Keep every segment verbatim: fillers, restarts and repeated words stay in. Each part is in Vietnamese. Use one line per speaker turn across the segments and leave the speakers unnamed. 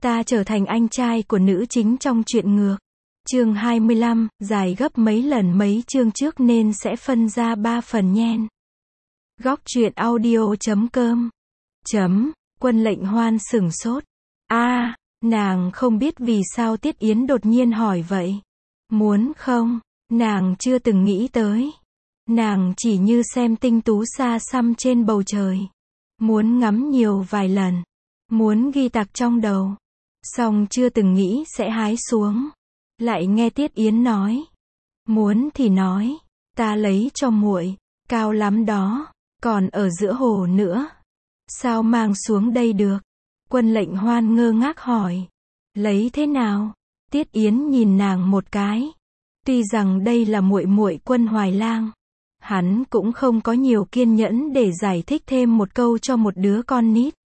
Ta trở thành anh trai của nữ chính trong truyện ngược. Chương hai mươi lăm, dài gấp mấy lần mấy chương trước nên sẽ phân ra ba phần nhen. Góc truyện audio chấm com. Chấm, Quân Lệnh Hoan sửng sốt. A, à, nàng không biết vì sao Tiết Yến đột nhiên hỏi vậy. Muốn không, nàng chưa từng nghĩ tới. Nàng chỉ như xem tinh tú xa xăm trên bầu trời. Muốn ngắm nhiều vài lần. Muốn ghi tạc trong đầu. Song chưa từng nghĩ sẽ hái xuống. Lại nghe Tiết Yến nói. Muốn thì nói. Ta lấy cho muội. Cao lắm đó. Còn ở giữa hồ nữa. Sao mang xuống đây được? Quân Lệnh Hoan ngơ ngác hỏi. Lấy thế nào? Tiết Yến nhìn nàng một cái. Tuy rằng đây là muội muội Quân Hoài Lang. Hắn cũng không có nhiều kiên nhẫn để giải thích thêm một câu cho một đứa con nít.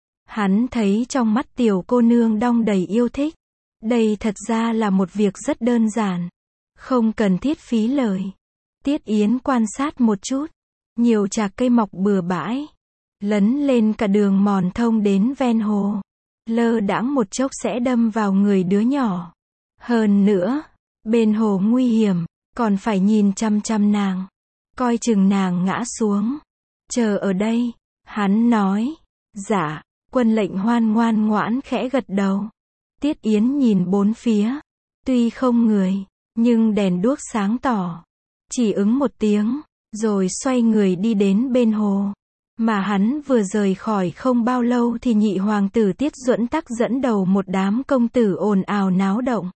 Hắn thấy trong mắt tiểu cô nương đong đầy yêu thích. Đây thật ra là một việc rất đơn giản. Không cần thiết phí lời. Tiết Yến quan sát một chút. Nhiều trạc cây mọc bừa bãi. Lấn lên cả đường mòn thông đến ven hồ. Lơ đãng một chốc sẽ đâm vào người đứa nhỏ. Hơn nữa, bên hồ nguy hiểm, còn phải nhìn chăm chăm nàng. Coi chừng nàng ngã xuống. Chờ ở đây, hắn nói. Dạ, Quân Lệnh Hoan ngoan ngoãn khẽ gật đầu. Tiết Yến nhìn bốn phía. Tuy không người, nhưng đèn đuốc sáng tỏ. Chỉ ứng một tiếng, rồi xoay người đi đến bên hồ. Mà hắn vừa rời khỏi không bao lâu thì nhị hoàng tử Tiết Duẫn Tắc dẫn đầu một đám công tử ồn ào náo động.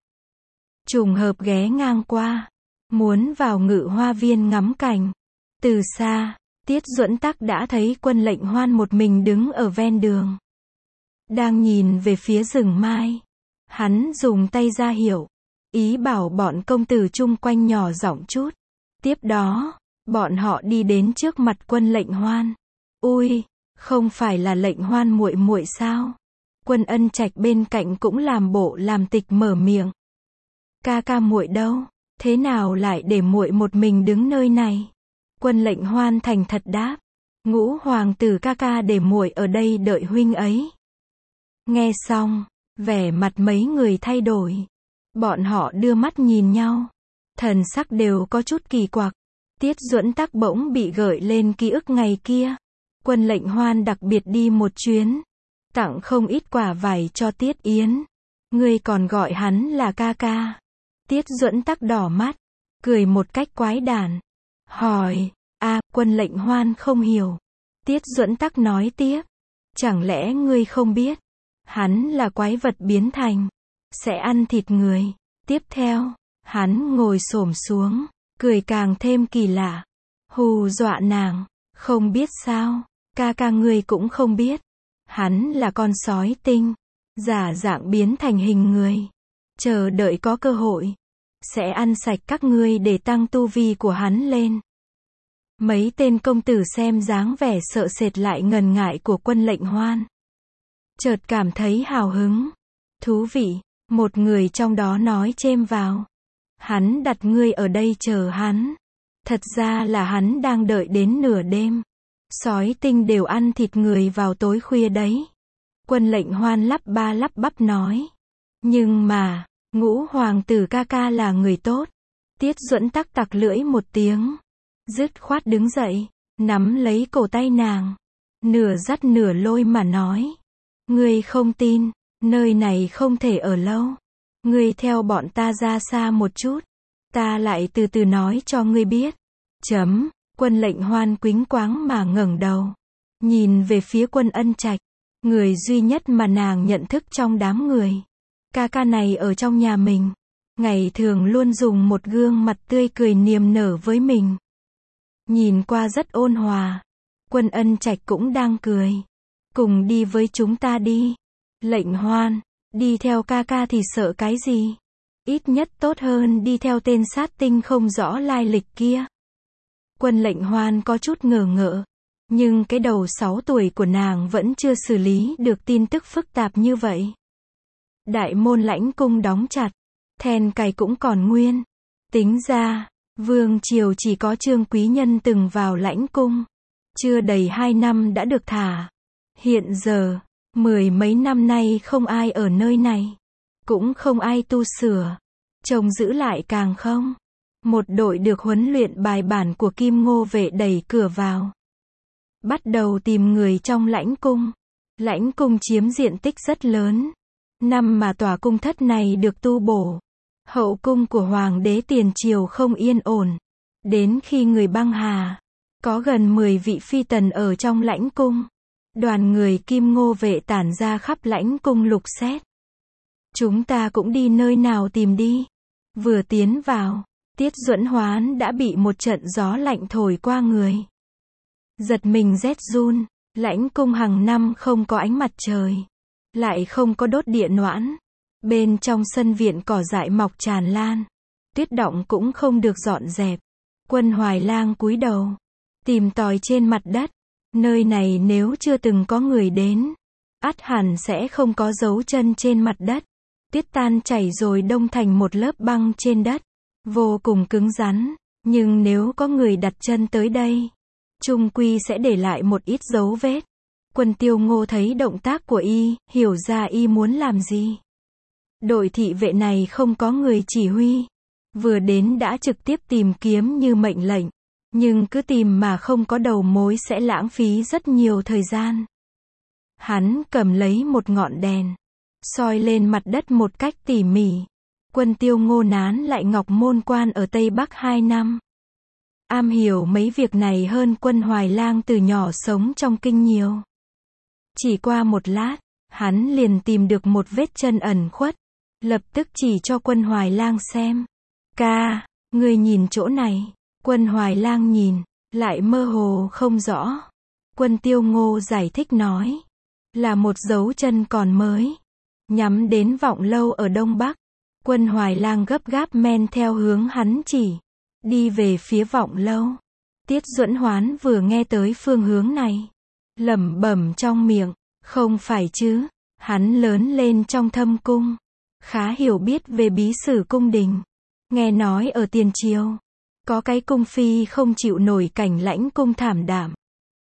Trùng hợp ghé ngang qua. Muốn vào Ngự Hoa Viên ngắm cảnh. Từ xa, Tiết Duẫn Tắc đã thấy Quân Lệnh Hoan một mình đứng ở ven đường. Đang nhìn về phía rừng mai. Hắn dùng tay ra hiệu. Ý bảo bọn công tử chung quanh nhỏ giọng chút. Tiếp đó, bọn họ đi đến trước mặt Quân Lệnh Hoan. Ui, không phải là Lệnh Hoan muội muội sao? Quân Ân Trạch bên cạnh cũng làm bộ làm tịch mở miệng. Ca ca muội đâu? Thế nào lại để muội một mình đứng nơi này? Quân Lệnh Hoan thành thật đáp. Ngũ hoàng tử ca ca để muội ở đây đợi huynh ấy. Nghe xong, vẻ mặt mấy người thay đổi. Bọn họ đưa mắt nhìn nhau. Thần sắc đều có chút kỳ quặc. Tiết Duẫn Tắc bỗng bị gợi lên ký ức ngày kia. Quân Lệnh Hoan đặc biệt đi một chuyến. Tặng không ít quả vải cho Tiết Yến. Ngươi còn gọi hắn là ca ca. Tiết Duẫn Tắc đỏ mắt. Cười một cách quái đản. Hỏi. A, à, Quân Lệnh Hoan không hiểu. Tiết Duẫn Tắc nói tiếp. Chẳng lẽ ngươi không biết. Hắn là quái vật biến thành. Sẽ ăn thịt người. Tiếp theo, hắn ngồi xổm xuống. Cười càng thêm kỳ lạ. Hù dọa nàng. Không biết sao. Ca ca ngươi cũng không biết. Hắn là con sói tinh. Giả dạng biến thành hình người. Chờ đợi có cơ hội. Sẽ ăn sạch các ngươi để tăng tu vi của hắn lên. Mấy tên công tử xem dáng vẻ sợ sệt lại ngần ngại của Quân Lệnh Hoan. Chợt cảm thấy hào hứng. Thú vị. Một người trong đó nói chêm vào. Hắn đặt ngươi ở đây chờ hắn. Thật ra là hắn đang đợi đến nửa đêm. Sói tinh đều ăn thịt người vào tối khuya đấy. Quân Lệnh Hoan lắp ba lắp bắp nói. Nhưng mà, ngũ hoàng tử ca ca là người tốt. Tiết Duẫn Tắc tặc lưỡi một tiếng. Dứt khoát đứng dậy, nắm lấy cổ tay nàng. Nửa dắt nửa lôi mà nói. Ngươi không tin, nơi này không thể ở lâu. Ngươi theo bọn ta ra xa một chút. Ta lại từ từ nói cho ngươi biết. Chấm, Quân Lệnh Hoan quính quáng mà ngẩng đầu. Nhìn về phía Quân Ân Trạch. Người duy nhất mà nàng nhận thức trong đám người. Ca ca này ở trong nhà mình. Ngày thường luôn dùng một gương mặt tươi cười niềm nở với mình. Nhìn qua rất ôn hòa. Quân Ân Trạch cũng đang cười. Cùng đi với chúng ta đi. Lệnh Hoan, đi theo ca ca thì sợ cái gì? Ít nhất tốt hơn đi theo tên sát tinh không rõ lai lịch kia. Quân Lệnh Hoan có chút ngờ ngợ. Nhưng cái đầu sáu tuổi của nàng vẫn chưa xử lý được tin tức phức tạp như vậy. Đại môn Lãnh Cung đóng chặt. Then cài cũng còn nguyên. Tính ra, vương triều chỉ có Trương Quý Nhân từng vào Lãnh Cung. Chưa đầy hai năm đã được thả. Hiện giờ, Mười mấy năm nay không ai ở nơi này. Cũng không ai tu sửa. Trông giữ lại càng không. Một đội được huấn luyện bài bản của Kim Ngô vệ đẩy cửa vào. Bắt đầu tìm người trong lãnh cung. Lãnh cung chiếm diện tích rất lớn. Năm mà tòa cung thất này được tu bổ. Hậu cung của Hoàng đế tiền triều không yên ổn. Đến khi người băng hà, có gần mười vị phi tần ở trong lãnh cung. Đoàn người Kim Ngô vệ tản ra khắp lãnh cung lục xét. Chúng ta cũng đi nơi nào tìm đi. Vừa tiến vào, Tiết Duẫn Hoán đã bị một trận gió lạnh thổi qua người. Giật mình rét run, lãnh cung hàng năm không có ánh mặt trời. Lại không có đốt địa noãn. Bên trong sân viện cỏ dại mọc tràn lan. Tuyết đọng cũng không được dọn dẹp. Quân Hoài Lang cúi đầu, tìm tòi trên mặt đất. Nơi này nếu chưa từng có người đến, ắt hẳn sẽ không có dấu chân trên mặt đất. Tuyết tan chảy rồi đông thành một lớp băng trên đất. Vô cùng cứng rắn. Nhưng nếu có người đặt chân tới đây, chung quy sẽ để lại một ít dấu vết. Quân Tiêu Ngô thấy động tác của y, hiểu ra y muốn làm gì. Đội thị vệ này không có người chỉ huy. Vừa đến đã trực tiếp tìm kiếm như mệnh lệnh. Nhưng cứ tìm mà không có đầu mối sẽ lãng phí rất nhiều thời gian. Hắn cầm lấy một ngọn đèn, soi lên mặt đất một cách tỉ mỉ. Quân Tiêu Ngô nán lại Ngọc Môn Quan ở Tây Bắc hai năm. Am hiểu mấy việc này hơn Quân Hoài Lang từ nhỏ sống trong kinh nhiều. Chỉ qua một lát, hắn liền tìm được một vết chân ẩn khuất. Lập tức chỉ cho Quân Hoài Lang xem. Ca, ngươi nhìn chỗ này. Quân Hoài Lang nhìn, lại mơ hồ không rõ. Quân Tiêu Ngô giải thích nói. Là một dấu chân còn mới. Nhắm đến Vọng Lâu ở Đông Bắc. Quân Hoài Lang gấp gáp men theo hướng hắn chỉ. Đi về phía Vọng Lâu. Tiết Duẫn Hoán vừa nghe tới phương hướng này. Lẩm bẩm trong miệng. Không phải chứ. Hắn lớn lên trong thâm cung. Khá hiểu biết về bí sử cung đình. Nghe nói ở tiền triều. Có cái cung phi không chịu nổi cảnh lãnh cung thảm đạm.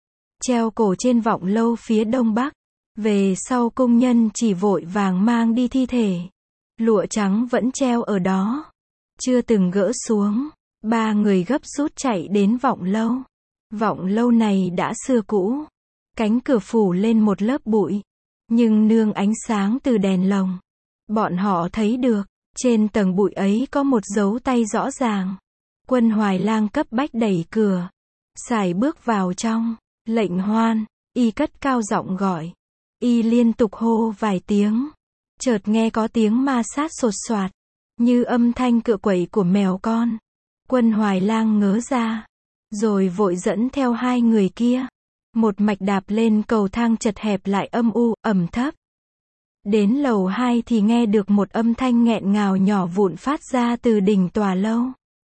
Treo cổ trên Vọng Lâu phía Đông Bắc. Về sau cung nhân chỉ vội vàng mang đi thi thể. Lụa trắng vẫn treo ở đó. Chưa từng gỡ xuống. Ba người gấp rút chạy đến Vọng Lâu. Vọng Lâu này đã xưa cũ. Cánh cửa phủ lên một lớp bụi. Nhưng nương ánh sáng từ đèn lồng. Bọn họ thấy được. Trên tầng bụi ấy có một dấu tay rõ ràng. Quân Hoài Lang cấp bách đẩy cửa. Sải bước vào trong. Lệnh Hoan. Y cất cao giọng gọi. Y liên tục hô vài tiếng. Chợt nghe có tiếng ma sát sột soạt. Như âm thanh cựa quẩy của mèo con. Quân Hoài Lang ngớ ra. Rồi vội dẫn theo hai người kia. Một mạch đạp lên cầu thang chật hẹp lại âm u, ẩm thấp. Đến lầu hai thì nghe được một âm thanh nghẹn ngào nhỏ vụn phát ra từ đỉnh tòa lâu.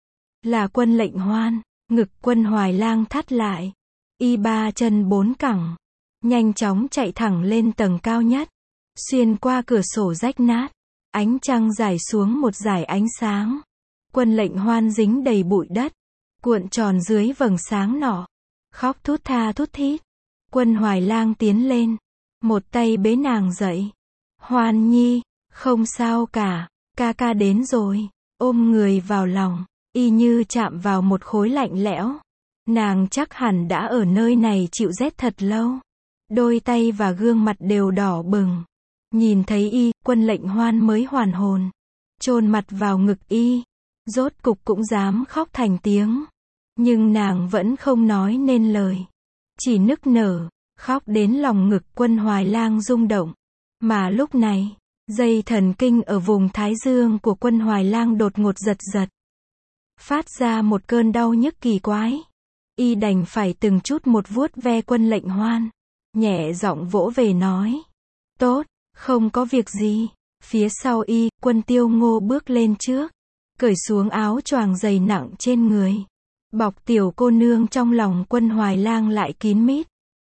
Là Quân Lệnh Hoan. Ngực Quân Hoài Lang thắt lại. Y ba chân bốn cẳng. Nhanh chóng chạy thẳng lên tầng cao nhất. Xuyên qua cửa sổ rách nát. Ánh trăng rải xuống một dải ánh sáng. Quân Lệnh Hoan dính đầy bụi đất. Cuộn tròn dưới vầng sáng nọ. Khóc thút tha thút thít. Quân Hoài Lang tiến lên. Một tay bế nàng dậy. Hoan nhi, không sao cả. Ca ca đến rồi. Ôm người vào lòng. Y như chạm vào một khối lạnh lẽo. Nàng chắc hẳn đã ở nơi này chịu rét thật lâu. Đôi tay và gương mặt đều đỏ bừng. Nhìn thấy y, Quân Lệnh Hoan mới hoàn hồn. Chôn mặt vào ngực y. Rốt cục cũng dám khóc thành tiếng. Nhưng nàng vẫn không nói nên lời. Chỉ nức nở, khóc đến lòng ngực Quân Hoài Lang rung động. Mà lúc này, dây thần kinh ở vùng thái dương của Quân Hoài Lang đột ngột giật giật. Phát ra một cơn đau nhức kỳ quái. Y đành phải từng chút một vuốt ve Quân Lệnh Hoan. Nhẹ giọng vỗ về nói. Tốt, không có việc gì. Phía sau y, Quân Tiêu Ngô bước lên trước. Cởi xuống áo choàng dày nặng trên người. Bọc tiểu cô nương trong lòng Quân Hoài Lang lại kín mít.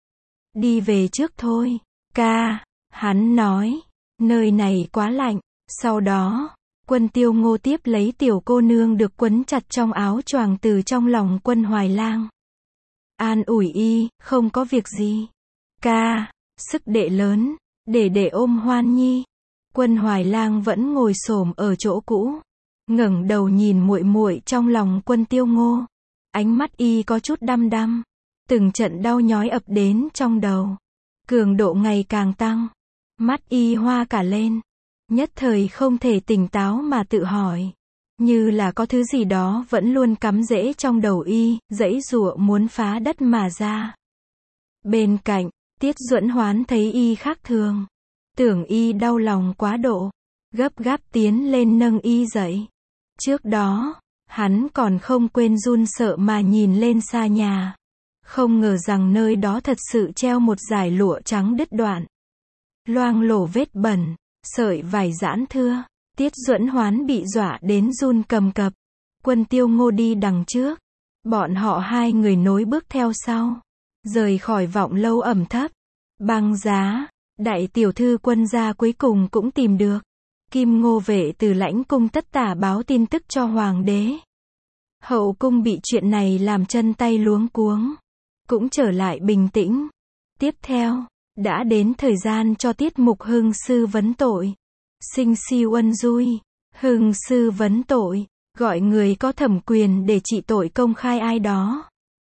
Đi về trước thôi. Ca, hắn nói. Nơi này quá lạnh. Sau đó, Quân Tiêu Ngô tiếp lấy tiểu cô nương được quấn chặt trong áo choàng từ trong lòng Quân Hoài Lang. An ủi y, không có việc gì. Ca, sức đệ lớn. Để để ôm Hoan Nhi. Quân Hoài Lang vẫn ngồi xổm ở chỗ cũ, ngẩng đầu nhìn muội muội trong lòng Quân Tiêu Ngô. Ánh mắt y có chút đăm đăm, từng trận đau nhói ập đến trong đầu, cường độ ngày càng tăng, mắt y hoa cả lên, nhất thời không thể tỉnh táo mà tự hỏi, như là có thứ gì đó vẫn luôn cắm rễ trong đầu y, giãy giụa muốn phá đất mà ra. Bên cạnh, Tiết Duẫn Hoán thấy y khác thường, tưởng y đau lòng quá độ, gấp gáp tiến lên nâng y dậy. Trước đó, hắn còn không quên run sợ mà nhìn lên xa nhà, không ngờ rằng nơi đó thật sự treo một dải lụa trắng đứt đoạn, loang lổ vết bẩn, sợi vải giãn thưa. Tiết Duẫn Hoán bị dọa đến run cầm cập. Quân Tiêu Ngô đi đằng trước, bọn họ hai người nối bước theo sau, rời khỏi Vọng Lâu ẩm thấp. Băng Giá, đại tiểu thư Quân gia cuối cùng cũng tìm được. Kim Ngô vệ từ lãnh cung tất tả báo tin tức cho hoàng đế. Hậu cung bị chuyện này làm chân tay luống cuống, cũng trở lại bình tĩnh. Tiếp theo, đã đến thời gian cho tiết mục hưng sư vấn tội. Sinh si Uân Dui, hưng sư vấn tội, gọi người có thẩm quyền để trị tội công khai ai đó.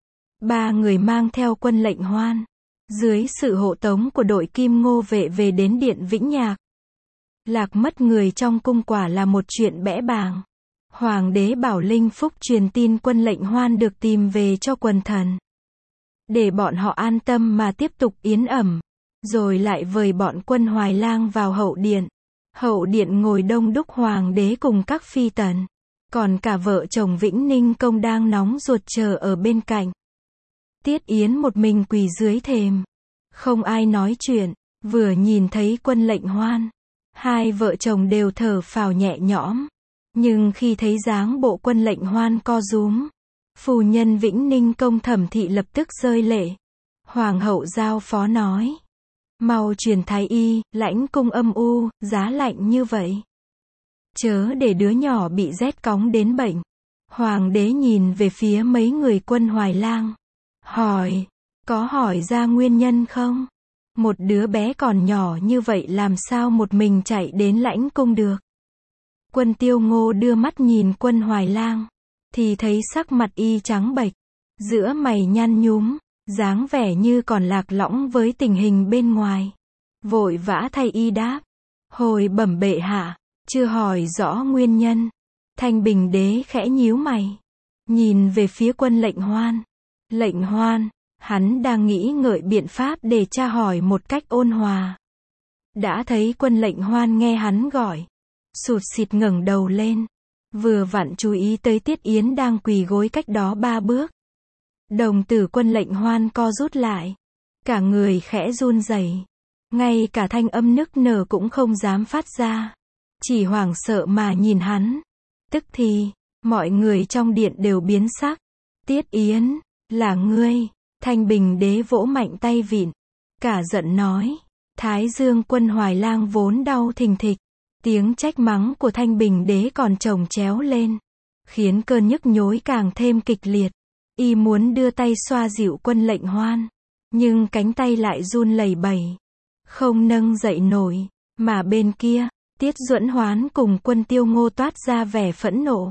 Ba người mang theo quân lệnh Hoan, dưới sự hộ tống của đội Kim Ngô vệ về đến điện Vĩnh Nhạc. Lạc mất người trong cung quả là một chuyện bẽ bàng. Hoàng đế bảo Linh Phúc truyền tin quân lệnh Hoan được tìm về cho quần thần, để bọn họ an tâm mà tiếp tục yến ẩm, rồi lại vời bọn Quân Hoài Lang vào hậu điện. Hậu điện ngồi đông đúc hoàng đế cùng các phi tần, còn cả vợ chồng Vĩnh Ninh Công đang nóng ruột chờ ở bên cạnh. Tiết Yến một mình quỳ dưới thềm, không ai nói chuyện, vừa nhìn thấy quân lệnh Hoan, hai vợ chồng đều thở phào nhẹ nhõm, nhưng khi thấy dáng bộ quân lệnh Hoan co rúm, phu nhân Vĩnh Ninh Công Thẩm thị lập tức rơi lệ. Hoàng hậu giao phó nói: mau truyền thái y, lãnh cung âm u, giá lạnh như vậy, chớ để đứa nhỏ bị rét cóng đến bệnh. Hoàng đế nhìn về phía mấy người Quân Hoài Lang, hỏi: có hỏi ra nguyên nhân không? Một đứa bé còn nhỏ như vậy làm sao một mình chạy đến lãnh cung được? Quân Tiêu Ngô đưa mắt nhìn Quân Hoài Lang, thì thấy sắc mặt y trắng bệch, giữa mày nhăn nhúm, dáng vẻ như còn lạc lõng với tình hình bên ngoài. Vội vã thay y đáp: hồi bẩm bệ hạ, chưa hỏi rõ nguyên nhân. Thanh Bình đế khẽ nhíu mày, nhìn về phía quân lệnh Hoan. Lệnh Hoan, hắn đang nghĩ ngợi biện pháp để tra hỏi một cách ôn hòa. Đã thấy quân lệnh Hoan nghe hắn gọi, sụt sịt ngẩng đầu lên, vừa vặn chú ý tới Tiết Yến đang quỳ gối cách đó ba bước. Đồng tử quân lệnh Hoan co rút lại, cả người khẽ run rẩy, ngay cả thanh âm nức nở cũng không dám phát ra, chỉ hoảng sợ mà nhìn hắn. Tức thì, mọi người trong điện đều biến sắc. Tiết Yến, là ngươi? Thanh Bình đế vỗ mạnh tay vịn, cả giận nói. Thái Dương Quân Hoài Lang vốn đau thình thịch, tiếng trách mắng của Thanh Bình đế còn chồng chéo lên, khiến cơn nhức nhối càng thêm kịch liệt. Y muốn đưa tay xoa dịu quân lệnh Hoan, nhưng cánh tay lại run lẩy bẩy, không nâng dậy nổi. Mà bên kia, Tiết Duẫn Hoán cùng Quân Tiêu Ngô toát ra vẻ phẫn nộ,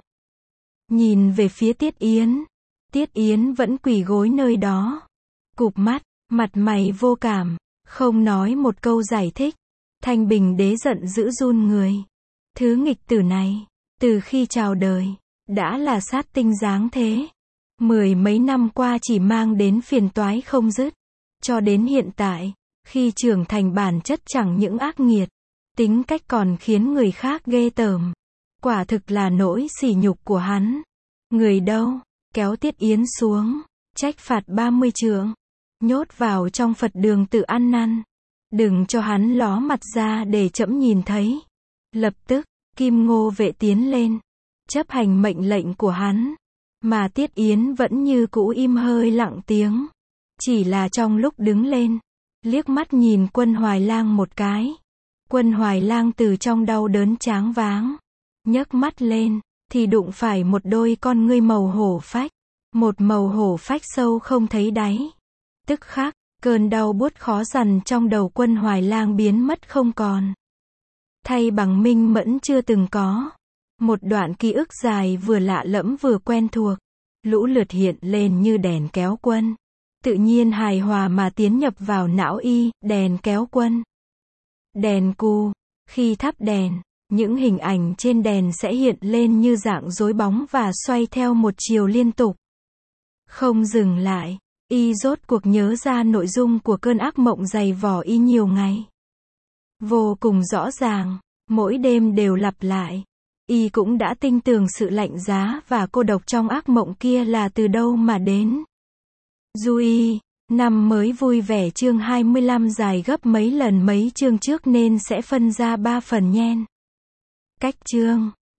nhìn về phía Tiết Yến. Tiết Yến vẫn quỳ gối nơi đó, cụp mắt, mặt mày vô cảm, không nói một câu giải thích. Thanh Bình đế giận dữ run người. Thứ nghịch tử này, từ khi chào đời, đã là sát tinh dáng thế. Mười mấy năm qua chỉ mang đến phiền toái không dứt. Cho đến hiện tại, khi trưởng thành bản chất chẳng những ác nghiệt, tính cách còn khiến người khác ghê tởm. Quả thực là nỗi sỉ nhục của hắn. Người đâu? Kéo Tiết Yến xuống, trách phạt ba mươi trượng, nhốt vào trong Phật đường tự ăn năn. Đừng cho hắn ló mặt ra để trẫm nhìn thấy. Lập tức, Kim Ngô vệ tiến lên, chấp hành mệnh lệnh của hắn. Mà Tiết Yến vẫn như cũ im hơi lặng tiếng. Chỉ là trong lúc đứng lên, liếc mắt nhìn Quân Hoài Lang một cái. Quân Hoài Lang từ trong đau đớn choáng váng, nhấc mắt lên, thì đụng phải một đôi con ngươi màu hổ phách. Một màu hổ phách sâu không thấy đáy. Tức khắc, Cơn đau buốt khó dằn trong đầu Quân Hoài Lang biến mất không còn. Thay bằng minh mẫn chưa từng có. Một đoạn ký ức dài vừa lạ lẫm vừa quen thuộc. Lũ lượt hiện lên như đèn kéo quân. Tự nhiên hài hòa mà tiến nhập vào não y, đèn kéo quân. Đèn cù. Khi thắp đèn, những hình ảnh trên đèn sẽ hiện lên như dạng rối bóng và xoay theo một chiều liên tục. Không dừng lại, y rốt cuộc nhớ ra nội dung của cơn ác mộng dày vò y nhiều ngày. Vô cùng rõ ràng, mỗi đêm đều lặp lại. Y cũng đã tinh tường sự lạnh giá và cô độc trong ác mộng kia là từ đâu mà đến. Du y, năm mới vui vẻ chương hai mươi lăm dài gấp mấy lần mấy chương trước nên sẽ phân ra ba phần nhen. Cách chương